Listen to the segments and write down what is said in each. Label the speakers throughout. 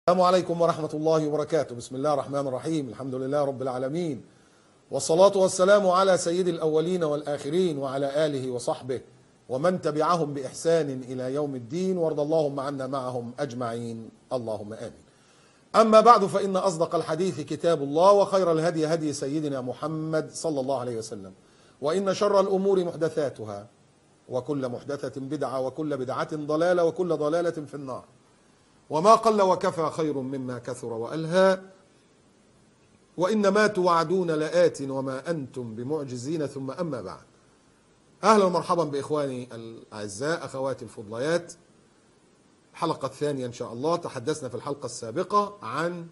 Speaker 1: السلام عليكم ورحمة الله وبركاته. بسم الله الرحمن الرحيم. الحمد لله رب العالمين، والصلاة والسلام على سيد الأولين والآخرين وعلى آله وصحبه ومن تبعهم بإحسان إلى يوم الدين، وارض اللهم عنا معهم أجمعين، اللهم آمين. أما بعد، فإن أصدق الحديث كتاب الله، وخير الهدي هدي سيدنا محمد صلى الله عليه وسلم، وإن شر الأمور محدثاتها، وكل محدثة بدعة، وكل بدعة ضلالة، وكل ضلالة في النار. وما قل وكفى خير مما كثر وألهى، وإن ما توعدون لآت وما أنتم بمعجزين. ثم أما بعد، أهلا ومرحبا بإخواني الأعزاء، أخواتي الفضليات. الحلقة الثانية إن شاء الله. تحدثنا في الحلقة السابقة عن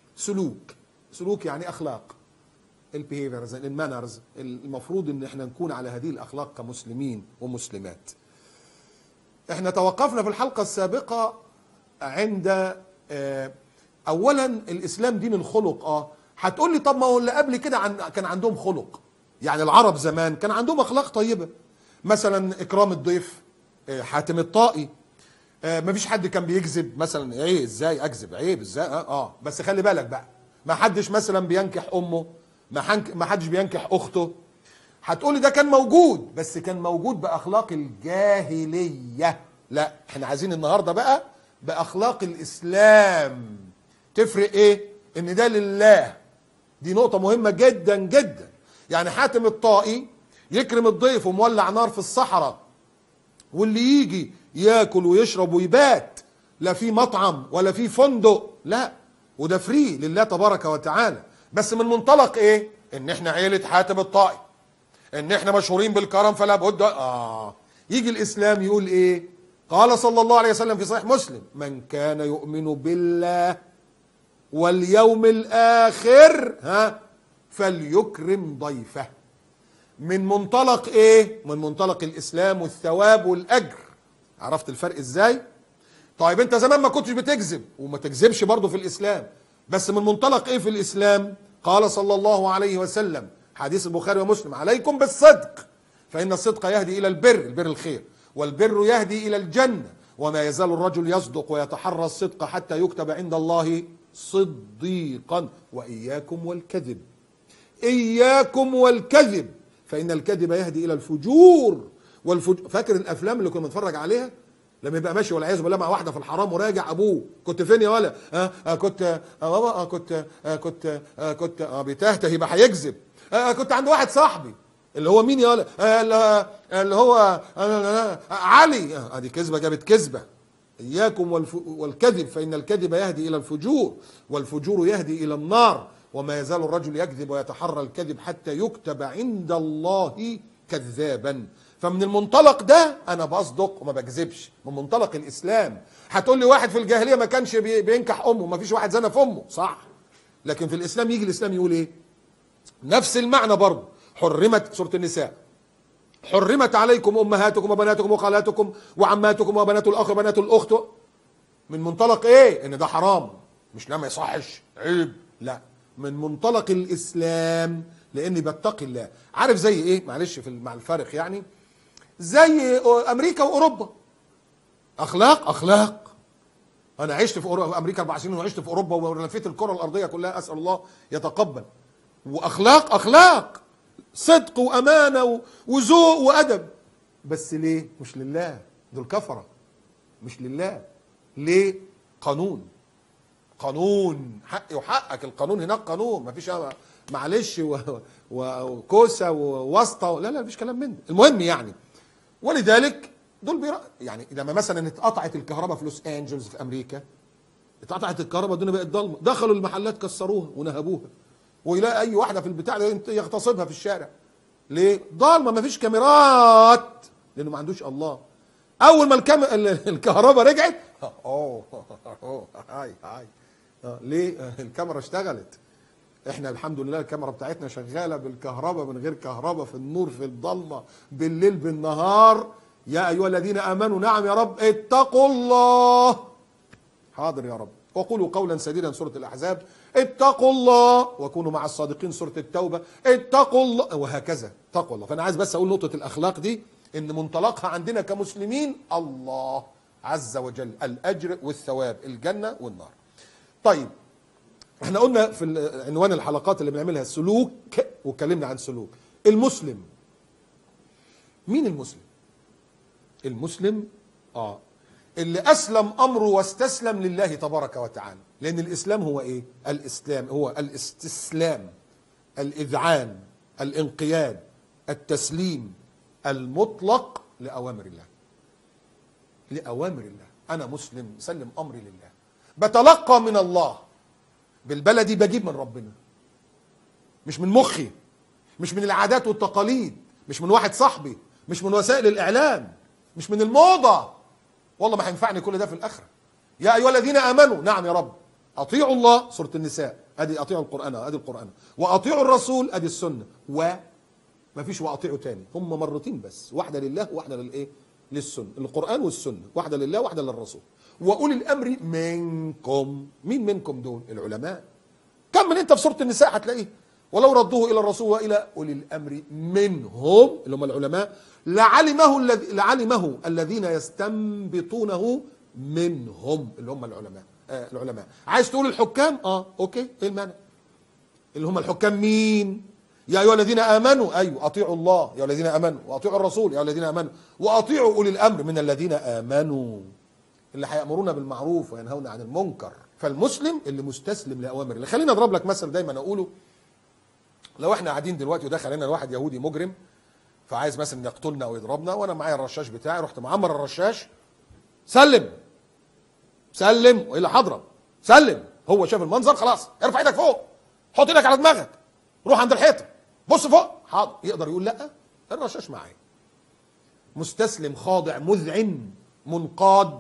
Speaker 1: سلوك يعني أخلاق، البيهيفيرز، المانرز، المفروض إن احنا نكون على هذه الأخلاق كمسلمين ومسلمات. احنا توقفنا في الحلقة السابقة عند اولا الاسلام دين الخلق. هتقول لي طب ما هو اللي قبل كده كان عندهم خلق، يعني العرب زمان كان عندهم اخلاق طيبه، مثلا اكرام الضيف، حاتم الطائي، مفيش حد كان بيكذب مثلا. ايه ازاي اكذب؟ عيب ازاي؟ بس خلي بالك بقى، ما حدش مثلا بينكح امه، ما حدش بينكح اخته. هتقول لي ده كان موجود، بس كان موجود باخلاق الجاهليه. لا، احنا عايزين النهارده بقى باخلاق الاسلام. تفرق ايه؟ ان ده لله. دي نقطة مهمة جدا جدا. يعني حاتم الطائي يكرم الضيف ومولع نار في الصحراء، واللي يجي ياكل ويشرب ويبات، لا في مطعم ولا في فندق، لا، وده فري لله تبارك وتعالى. بس من منطلق ايه؟ ان احنا عيلة حاتم الطائي، ان احنا مشهورين بالكرم، فلا بد يجي الاسلام يقول ايه؟ قال صلى الله عليه وسلم في صحيح مسلم: من كان يؤمن بالله واليوم الآخر فليكرم ضيفه. من منطلق ايه؟ من منطلق الإسلام والثواب والأجر. عرفت الفرق ازاي؟ طيب انت زمان ما كنتش بتكذب، وما تكذبش برضه في الإسلام، بس من منطلق ايه في الإسلام؟ قال صلى الله عليه وسلم، حديث البخاري ومسلم: عليكم بالصدق فإن الصدق يهدي إلى البر الخير، والبر يهدي إلى الجنة، وما يزال الرجل يصدق ويتحرى الصدق حتى يكتب عند الله صديقا، وإياكم والكذب، إياكم والكذب فإن الكذب يهدي إلى الفجور. فاكر الأفلام اللي كنا بنتفرج عليها لما يبقى ماشي والعياذ بالله مع واحدة في الحرام وراجع أبوه: كنت فين يا ولا؟ كنت بابا، كنت بيتهته، يبقى هيكذب. كنت عند واحد صاحبي، اللي هو مين يا ولا؟ اللي هو علي. ادي كذبه جابت كذبه. اياكم والكذب فان الكذب يهدي الى الفجور، والفجور يهدي الى النار، وما يزال الرجل يكذب ويتحرى الكذب حتى يكتب عند الله كذابا. فمن المنطلق ده انا بصدق وما بكذبش، من منطلق الاسلام. هتقول لي واحد في الجاهليه ما كانش بينكح امه، ما فيش واحد زنى في امه، صح؟ لكن في الاسلام يجي الاسلام يقول ايه؟ نفس المعنى برضه. حرمت، سورة النساء: حرمت عليكم امهاتكم وبناتكم وخالاتكم وعماتكم وبنات الاخ وبنات الاخت. من منطلق ايه؟ ان ده حرام، مش لا ما يصحش عيب، لا، من منطلق الاسلام، لاني بتقي الله. عارف زي ايه؟ معلش مع الفارق، يعني زي امريكا واوروبا. اخلاق. انا عشت في امريكا 4 سنين، وعشت في اوروبا، ولفيت الكره الارضيه كلها، اسال الله يتقبل. واخلاق صدق وامانه وذوق وادب، بس ليه؟ مش لله، دول كفره، مش لله. ليه؟ قانون حقي وحقك. القانون هناك قانون، مفيش معلش وكوسه وواسطه، لا مفيش كلام من ده. المهم يعني، ولذلك دول يعني لما مثلا اتقطعت الكهرباء في لوس انجلوس في امريكا، اتقطعت الكهرباء، الدنيا بقت ضلمه، دخلوا المحلات كسروها ونهبوها، ويلاقي اي واحده في البتاع ده يغتصبها في الشارع. ليه؟ ضلمه، ما فيش كاميرات، لانه ما عندوش الله. اول ما الكهرباء رجعت، هاي ليه؟ الكاميرا اشتغلت. احنا الحمد لله الكاميرا بتاعتنا شغاله بالكهرباء، من غير كهرباء، في النور، في الضلمه، بالليل، بالنهار. يا ايها الذين امنوا، نعم يا رب، اتقوا الله. حاضر يا رب. وقولوا قولا سديدا، سورة الأحزاب. اتقوا الله وكونوا مع الصادقين، سورة التوبة. اتقوا الله، وهكذا تقوى الله. فأنا عايز بس أقول نقطة الأخلاق دي، إن منطلقها عندنا كمسلمين الله عز وجل، الأجر والثواب، الجنة والنار. طيب احنا قلنا في عنوان الحلقات اللي بنعملها السلوك، واتكلمنا عن سلوك المسلم. مين المسلم؟ المسلم اللي اسلم امره واستسلم لله تبارك وتعالى. لان الاسلام هو ايه؟ الاسلام هو الاستسلام، الاذعان، الانقياد، التسليم المطلق لاوامر الله. لاوامر الله. انا مسلم سلم امري لله، بتلقى من الله، بالبلدي بجيب من ربنا، مش من مخي، مش من العادات والتقاليد، مش من واحد صاحبي، مش من وسائل الاعلام، مش من الموضه. والله ما هينفعني كل ده في الاخره. يا ايها الذين امنوا، نعم يا رب، اطيعوا الله، سوره النساء، ادي اطيعوا القران، ادي القران، واطيعوا الرسول، ادي السنه، ما فيش واطيعوا تاني، هم مرتين بس، واحده لله وواحده للايه؟ للسنه، القران والسنه، واحده لله واحده للرسول. واولي الامر منكم. مين منكم دول؟ العلماء. كم من انت في سوره النساء هتلاقيه ولو ردوه الى الرسول والى اولي الامر منهم اللي هم العلماء لعلمه الذين يستنبطونه منهم اللي هم العلماء. عايز تقول الحكام؟ اوكي، ايه المانع؟ اللي هم الحكام مين؟ يا ايها الذين امنوا، ايوه اطيعوا الله يا الذين امنوا، واطيعوا الرسول يا الذين امنوا، واطيعوا اولي الامر من الذين امنوا، اللي هيامرون بالمعروف وينهون عن المنكر. فالمسلم اللي مستسلم لاوامر الله. خليني اضرب لك مثل دايما اقوله. لو احنا قاعدين دلوقتي ودخل علينا واحد يهودي مجرم فعايز مثلا يقتلنا او يضربنا، وانا معايا الرشاش بتاعي، رحت معمر الرشاش، سلم والا هضرب، سلم. هو شاف المنظر، خلاص ارفع ايدك فوق، حط ايدك على دماغك، روح عند الحيطه، بص فوق، حاضر. يقدر يقول لا؟ الرشاش معايا. مستسلم، خاضع، مذعن، منقاد.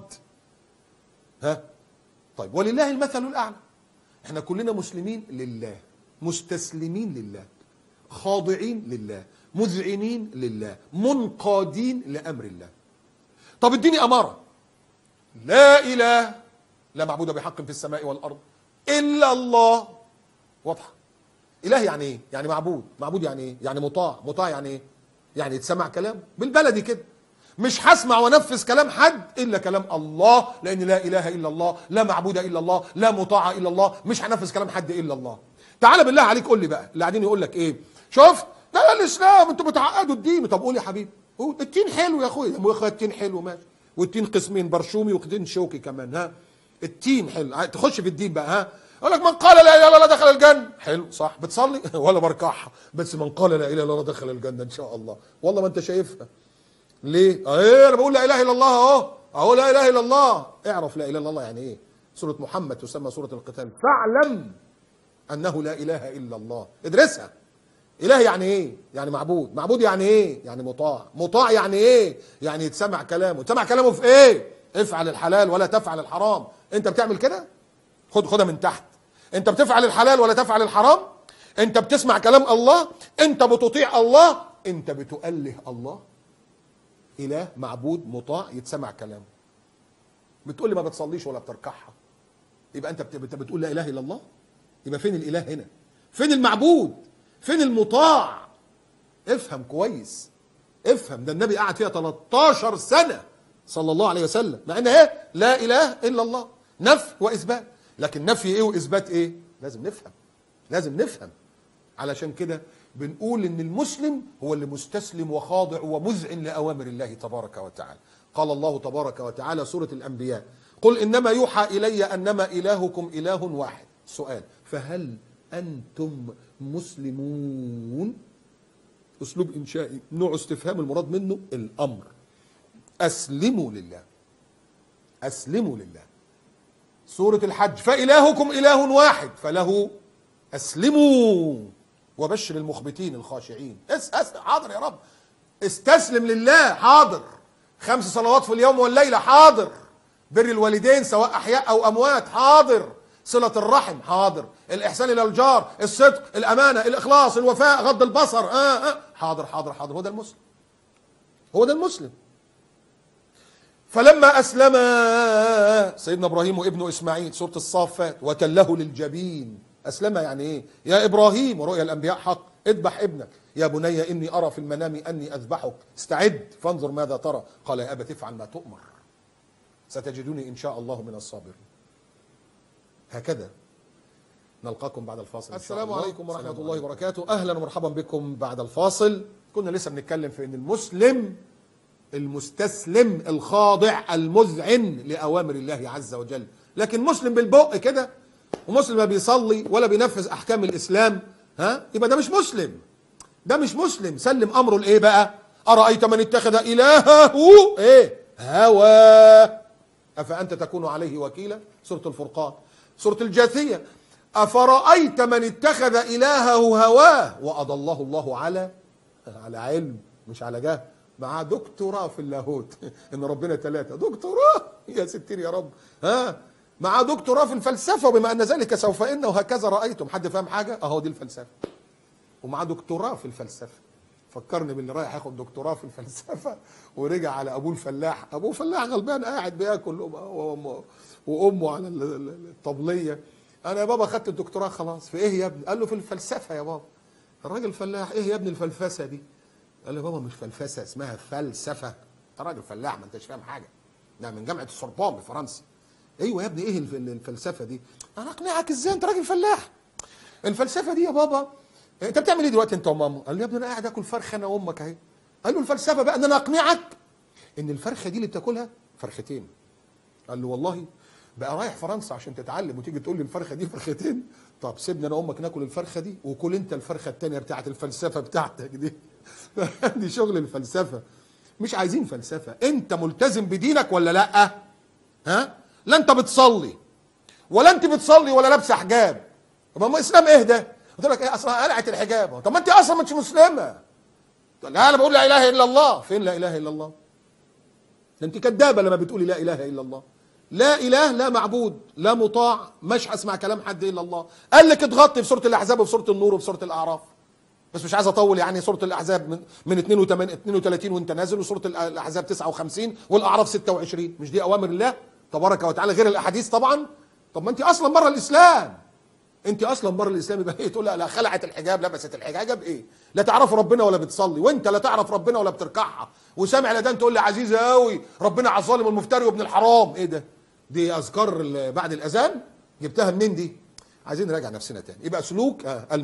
Speaker 1: طيب ولله المثل الاعلى. احنا كلنا مسلمين لله، مستسلمين لله، خاضعين لله، مذعنين لله، منقادين لامر الله. طب اديني اماره. لا اله، لا معبود بحق في السماء والارض الا الله. واضحه. اله يعني ايه؟ يعني معبود يعني ايه؟ يعني مطاع يعني ايه؟ يعني يتسمع كلام بالبلدي كده. مش هسمع وانفذ كلام حد الا كلام الله، لان لا اله الا الله، لا معبود الا الله، لا مطاع الا الله. مش هنفذ كلام حد الا الله. تعالى بالله عليك قول لي بقى، اللي قاعدين يقول لك ايه؟ شفت؟ ده الاسلام، انتوا بتعقدوا الدين. طب قول يا حبيبي، قول. التين حلو يا اخويا، يا اخويا التين حلو ماشي، والتين قسمين، برشومي وتين شوكي كمان. التين حلو، تخش في الدين بقى. يقول لك من قال لا اله الا الله دخل الجنه. حلو، صح، بتصلي ولا بركعها، بس من قال لا اله الا الله دخل الجنه ان شاء الله. والله ما انت شايفها. ليه؟ انا بقول لا اله الا الله اهو لا اله الا الله. اعرف لا اله الا الله يعني ايه. سوره محمد تسمى سوره القتال. فاعلم انه لا اله الا الله. ادرسها. اله يعني ايه؟ يعني معبود يعني ايه؟ يعني مطاع يعني ايه؟ يعني يتسمع كلامه. يتسمع كلامه في ايه؟ افعل الحلال ولا تفعل الحرام. انت بتعمل كده؟ خدها من تحت. انت بتفعل الحلال ولا تفعل الحرام؟ انت بتسمع كلام الله؟ انت بتطيع الله؟ انت بتؤله الله؟ اله، معبود، مطاع، يتسمع كلامه. بتقول لي ما بتصليش ولا بتركعها، يبقى انت بتقول لا اله الا الله؟ يبقى فين الاله هنا؟ فين المعبود؟ فين المطاع؟ افهم كويس، افهم. ده النبي قعد فيها 13 سنه صلى الله عليه وسلم، مع ان ايه؟ لا اله الا الله، نفي واثبات. لكن نفي ايه واثبات ايه؟ لازم نفهم. علشان كده بنقول ان المسلم هو اللي مستسلم وخاضع ومذعن لاوامر الله تبارك وتعالى. قال الله تبارك وتعالى سورة الانبياء: قل انما يوحى الي انما الهكم اله واحد. سؤال: فهل انتم مسلمون؟ اسلوب انشائي، نوع استفهام، المراد منه الامر. اسلموا لله، اسلموا لله. سورة الحج: فالهكم اله واحد فله اسلموا وبشر المخبتين الخاشعين. حاضر يا رب. استسلم لله، حاضر. 5 صلوات في اليوم والليلة، حاضر. بر الوالدين سواء احياء او اموات، حاضر. صلة الرحم، حاضر. الاحسان الى الجار، الصدق، الامانة، الاخلاص، الوفاء، غض البصر، حاضر. هو ده المسلم، هو ده المسلم. فلما اسلم سيدنا ابراهيم وابنه اسماعيل، سورة الصافات: وتله للجبين. اسلم يعني ايه؟ يا ابراهيم، ورؤيا الانبياء حق، اذبح ابنك. يا بني اني ارى في المنام اني اذبحك، استعد فانظر ماذا ترى. قال يا ابت افعل ما تؤمر ستجدني ان شاء الله من الصابرين. هكذا. نلقاكم بعد الفاصل. السلام عليكم ورحمة الله وبركاته. أهلا ومرحبا بكم بعد الفاصل. كنا لسه بنتكلم في أن المسلم المستسلم الخاضع المذعن لأوامر الله عز وجل، لكن مسلم بالبق كده ومسلم ما بيصلي ولا بينفذ أحكام الإسلام، يبقى ده مش مسلم. ده مش مسلم. سلم أمره لإيه بقى؟ أرأيت من اتخذ إلهه هوى أفأنت تكون عليه وكيلا. سورة الفرقان. سورة الجاثية. أفرأيت من اتخذ إلهه هواه وأضله الله على علم، مش على جهل، مع دكتوراه في اللاهوت ان ربنا ثلاثة، دكتوراه يا ستير يا رب، مع دكتوراه في الفلسفة، وبما ان ذلك سوف ان وهكذا رأيتم. حد فاهم حاجة؟ اهو دي الفلسفة، ومع دكتوراه في الفلسفة. فكرني باللي رايح ياخد دكتوراه في الفلسفة ورجع على ابوه الفلاح. ابوه فلاح غلبان قاعد بياكل وامه على الطبلية. انا يا بابا خدت الدكتوراه خلاص. في ايه يا ابني؟ قال له في الفلسفة يا بابا. الراجل فلاح. ايه يا ابني الفلفسة دي؟ قال له بابا مش فلفسه، اسمها فلسفه. انت راجل فلاح ما انتش فاهم حاجه. ده من جامعه السوربون بفرنسا. ايوه يا ابني ايه الفلسفه دي؟ انا اقنعك ازاي؟ انت راجل فلاح. الفلسفه دي يا بابا، انت بتعمل ايه دلوقتي انت وماما؟ قال له يا ابني انا قاعد اكل فرخه انا وامك اهي. قال له الفلسفه بقى ان انا اقنعك ان الفرخه دي اللي بتاكلها فرختين. قال له والله بقى رايح فرنسا عشان تتعلم وتيجي تقول لي الفرخه دي فرختين؟ طب سيبني انا وامك ناكل الفرخه دي وكل انت الفرخه الثانيه بتاعت الفلسفه بتاعتك دي. دي شغل الفلسفه. مش عايزين فلسفه. انت ملتزم بدينك ولا لا؟ لا انت بتصلي ولا انت بتصلي ولا لابسه حجاب. طب ما اسلام ايه ده؟ قلت لك ايه اصلا قلعت الحجاب. طب ما انت اصلا مش مسلمه. لا انا بقول لا اله الا الله. فين لا اله الا الله؟ ده انت كدابه لما بتقولي لا اله الا الله. لا اله، لا معبود، لا مطاع، مش هسمع كلام حد الا الله. قال لك اتغطي في سوره الاحزاب وفي سوره النور وفي سوره الاعراف. بس مش عايز اطول يعني. سوره الاحزاب من 32 وانت نازل، وسوره الاحزاب 59 والاعراف 26. مش دي اوامر الله تبارك وتعالى غير الاحاديث طبعا؟ طب ما انت اصلا بره الاسلام. انت اصلا بره الاسلام. يبقى ايه تقول لا خلعت الحجاب لبست الحجاب ايه؟ لا تعرف ربنا ولا بتصلي، وانت لا تعرف ربنا ولا بتركعها، وسامع الاذان تقول لي عزيزه قوي ربنا على الظالم والمفتري وابن الحرام. ايه ده؟ دي اذكار بعد الاذان جبتها منين دي؟ عايزين نراجع نفسنا تاني. يبقى سلوك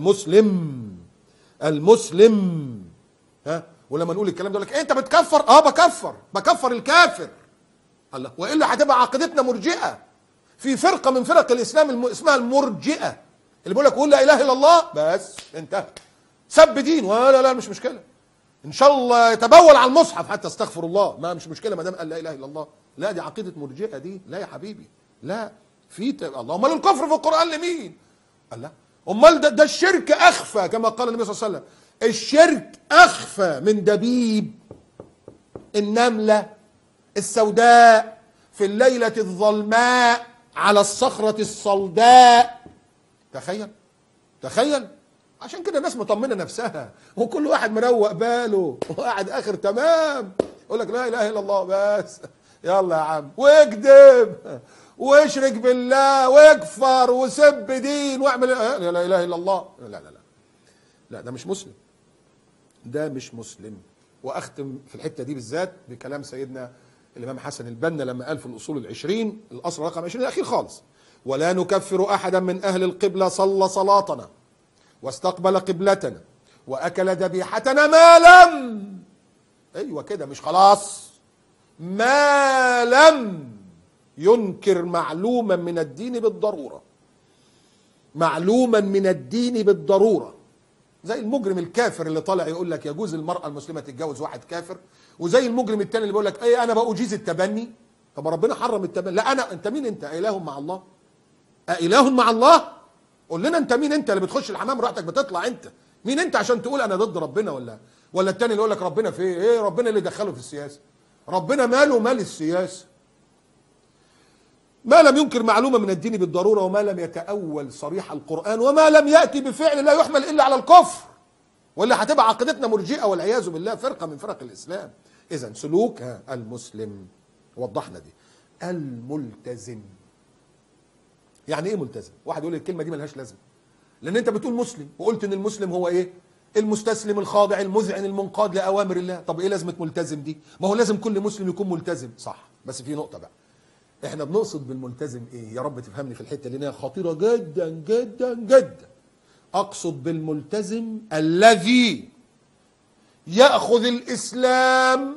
Speaker 1: المسلم. ولما نقول الكلام ده يقول لك إيه انت بتكفر؟ بكفر الكافر. الله، والا هتبقى عقيدتنا مرجئه. في فرقه من فرق الاسلام اسمها المرجئه، اللي بيقول لك قول لا اله الا الله بس انتهى. سب دين ولا لا مش مشكله. ان شاء الله يتبول على المصحف حتى استغفر الله، ما مش مشكله ما دام قال لا اله الا الله. لا دي عقيده مرجئه دي. لا يا حبيبي لا. الله امال الكفر في القران لمين؟ الله امال ده الشرك اخفى كما قال النبي صلى الله عليه وسلم. الشرك اخفى من دبيب النمله السوداء في الليله الظلماء على الصخره الصلداء. تخيل. عشان كده الناس مطمنه نفسها وكل واحد مروق باله وقاعد اخر تمام. يقول لك لا اله الا الله بس. يلا يا عم واكذب واشرك بالله واكفر وسب دين واعمل لا اله الا الله. لا ده مش مسلم. ده مش مسلم. واختم في الحته دي بالذات بكلام سيدنا الامام حسن البنا لما قال في الاصول ال20 الاصل رقم 20 الاخير خالص: ولا نكفر احدا من اهل القبله صلى صلاتنا واستقبل قبلتنا واكل ذبيحتنا ما لم، ايوه كده مش خلاص، ما لم ينكر معلوما من الدين بالضروره. معلوما من الدين بالضروره. زي المجرم الكافر اللي طالع يقول لك يجوز المرأة المسلمة تتجوز واحد كافر، وزي المجرم التاني اللي بيقول لك ايه انا بأجيز التبني. طب ربنا حرم التبني. لا انت مين انت؟ اله مع الله؟ اله مع الله؟ قول لنا انت مين انت اللي بتخش الحمام براحتك بتطلع انت؟ مين انت عشان تقول انا ضد ربنا؟ ولا التاني اللي يقول لك ربنا في ايه؟ ربنا اللي دخله في السياسة. ربنا ماله مال السياسة؟ ما لم ينكر معلومة من الدين بالضرورة، وما لم يتأول صريح القرآن، وما لم يأتي بفعل لا يحمل إلا على الكفر، ولا هتبقى عقيدتنا مرجئة والعياذ بالله فرقة من فرق الإسلام. إذن سلوك المسلم وضحنا دي. الملتزم يعني إيه ملتزم؟ واحد يقول الكلمة دي ملهاش لازمة لأن أنت بتقول مسلم وقلت إن المسلم هو إيه؟ المستسلم الخاضع المذعن المنقاد لأوامر الله. طب إيه لازمة ملتزم دي؟ ما هو لازم كل مسلم يكون ملتزم صح، بس في نقطة بقى. احنا بنقصد بالملتزم ايه؟ يا رب تفهمني في الحته دي، خطيره جدا جدا جدا. اقصد بالملتزم الذي ياخذ الاسلام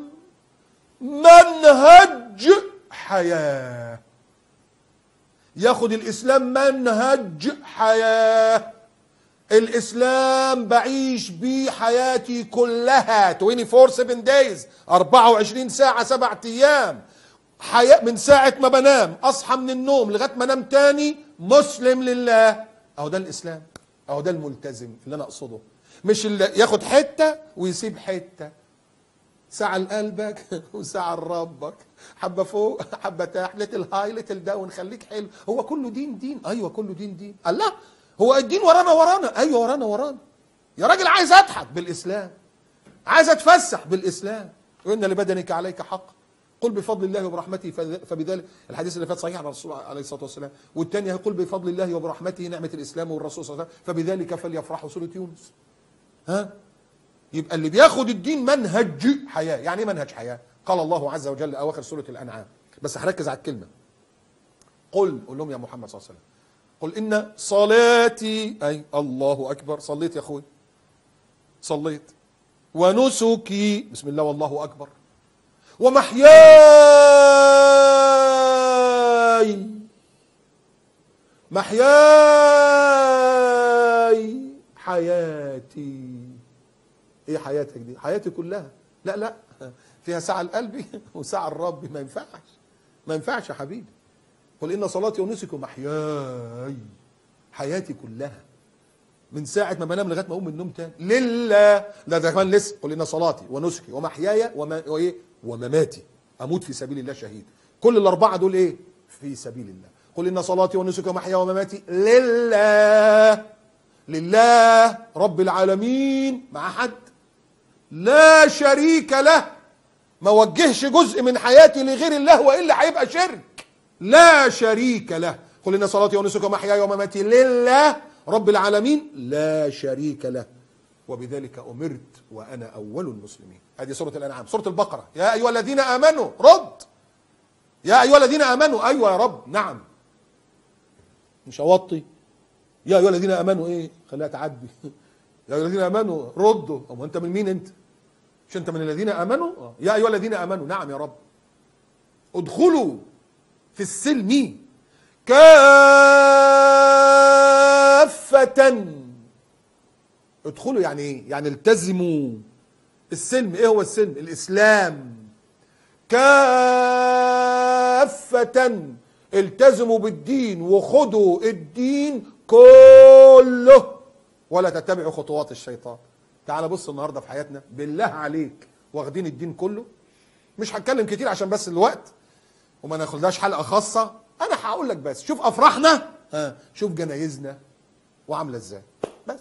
Speaker 1: منهج حياه. ياخذ الاسلام منهج حياه. الاسلام بعيش بيه حياتي كلها 24/7 days، 24 ساعه 7 ايام. حياة من ساعة ما بنام أصحى من النوم لغاية ما أنام تاني مسلم لله. أهو ده الإسلام، أهو ده الملتزم اللي أنا أقصده. مش اللي ياخد حتة ويسيب حتة، ساعة لقلبك وساعة لربك، حبة فوق حبة تحت، ليتل هاي ليتل داون، خليك حلو. هو كله دين دين؟ أيوه كله دين دين. الله، هو الدين ورانا؟ أيوه ورانا. يا راجل عايز أضحك بالإسلام، عايز أتفسح بالإسلام. وإن لبدنك عليك حق، قل بفضل الله وبرحمته فبذلك. الحديث اللي فات صحيح عن الرسول عليه الصلاه والسلام. والثاني يقول بفضل الله وبرحمته نعمه الاسلام والرسول صلى الله عليه وسلم فبذلك فليفرحوا، سوره يونس. يبقى اللي بياخد الدين منهج حياه. يعني ايه منهج حياه؟ قال الله عز وجل اواخر سوره الانعام، بس هركز على الكلمه. قل لهم يا محمد صلى الله عليه وسلم، قل ان صلاتي، اي الله اكبر، صليت يا اخوي، صليت، ونسكي، بسم الله والله اكبر، ومحياي، حياتي. ايه حياتك دي؟ حياتي كلها. لا فيها ساعة لقلبي وساعة لربي. ما ينفعش يا حبيبي. قل ان صلاتي ونسكي ومحياي، حياتي كلها من ساعة ما بنام لغاية ما اقوم من النوم تاني لله. ده كمان لسه. قل ان صلاتي ونسكي ومحياي ومماتي، اموت في سبيل الله شهيد. كل الاربعه دول ايه؟ في سبيل الله. قل ان صلاتي ونسكي ومحياي ومماتي لله رب العالمين، مع حد لا شريك له. ما وجهش جزء من حياتي لغير الله والا هيبقى شرك. لا شريك له. قل ان صلاتي ونسكي ومحياي ومماتي لله رب العالمين لا شريك له وبذلك أمرت وأنا أول المسلمين. هذه سورة الأنعام. سورة البقرة، يا أيها الذين آمنوا، رد، يا أيها الذين آمنوا. أيوة يا رب، نعم، مش أوطي. يا أيها الذين آمنوا إيه؟ خليها تعدي. يا أيها الذين آمنوا ردوا. أو أنت من مين أنت؟ مش أنت من الذين آمنوا؟ يا أيها الذين آمنوا، نعم يا رب، ادخلوا في السلم كافة. ادخلوا يعني ايه؟ يعني التزموا السلم. ايه هو السلم؟ الاسلام. كافة، التزموا بالدين وخذوا الدين كله ولا تتبعوا خطوات الشيطان. تعال بص النهارده في حياتنا بالله عليك، واخدين الدين كله. مش هتكلم كتير عشان بس الوقت وما ناخدهاش حلقة خاصة. انا هقول لك بس شوف افراحنا، شوف جنايزنا وعامله ازاي. بس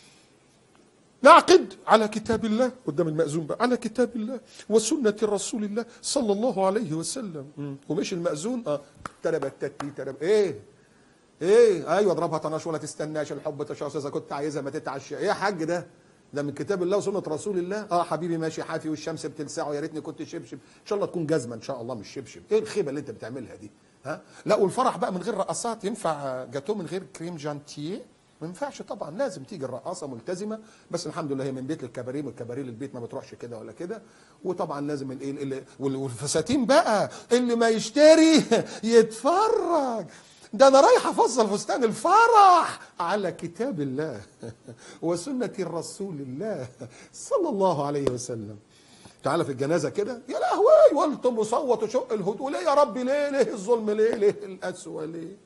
Speaker 1: نعقد على كتاب الله قدام المأذون بقى، على كتاب الله وسنة رسول الله صلى الله عليه وسلم. ومش المأذون تربت تتي ترب ايه ايوه اضربها طناش ولا تستناش الحب تشاش، اذا كنت عايزها ما تتعشى. ايه يا حاج ده من كتاب الله وسنة رسول الله. حبيبي ماشي حافي والشمس بتلسعه، يا ريتني كنت شبشب. ان شاء الله تكون جزمه ان شاء الله مش شبشب. ايه الخيبه اللي انت بتعملها دي؟ لا والفرح بقى من غير رقصات. ينفع جاتوه من غير كريم جانتيه؟ ما ينفعش طبعا، لازم تيجي الرقاصه ملتزمه. بس الحمد لله هي من بيت للكباريه، من الكباريه للبيت، ما بتروحش كده ولا كده. وطبعا لازم الايه والفساتين بقى، اللي ما يشتري يتفرج. ده انا رايح افصل فستان الفرح على كتاب الله وسنة رسول الله صلى الله عليه وسلم. تعالى في الجنازة كده، يا لهوي والتم وصوت وشق الهدوء. ليه يا ربي؟ ليه الظلم؟ ليه القسوة؟ ليه؟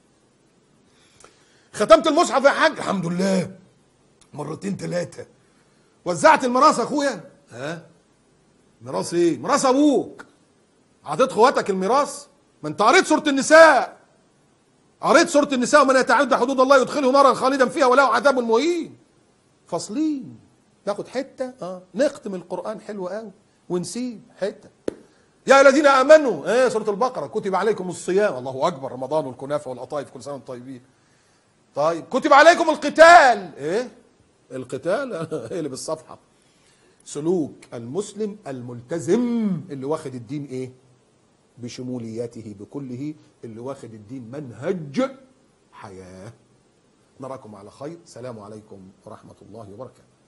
Speaker 1: ختمت المصحف يا حاج؟ الحمد لله، مرتين ثلاثة. وزعت الميراث يا اخويا؟ ميراث ايه؟ ميراث ابوك. عطيت اخواتك الميراث؟ ما انت قريت سورة النساء. قريت سورة النساء، ومن يتعدى حدود الله يدخله نارا خالدا فيها وله عذاب مهين. فاصلين ناخد حتة نختم القرآن حلو قوي ونسيب حتة. يا الذين آمنوا، سورة البقرة، كتب عليكم الصيام، الله أكبر، رمضان والكنافة والقطايف، كل سنة وانتم طيبين. طيب كتب عليكم القتال، القتال ايه اللي بالصفحة؟ سلوك المسلم الملتزم اللي واخد الدين بشموليته بكله، اللي واخد الدين منهج حياة. نراكم على خير، سلام عليكم ورحمة الله وبركاته.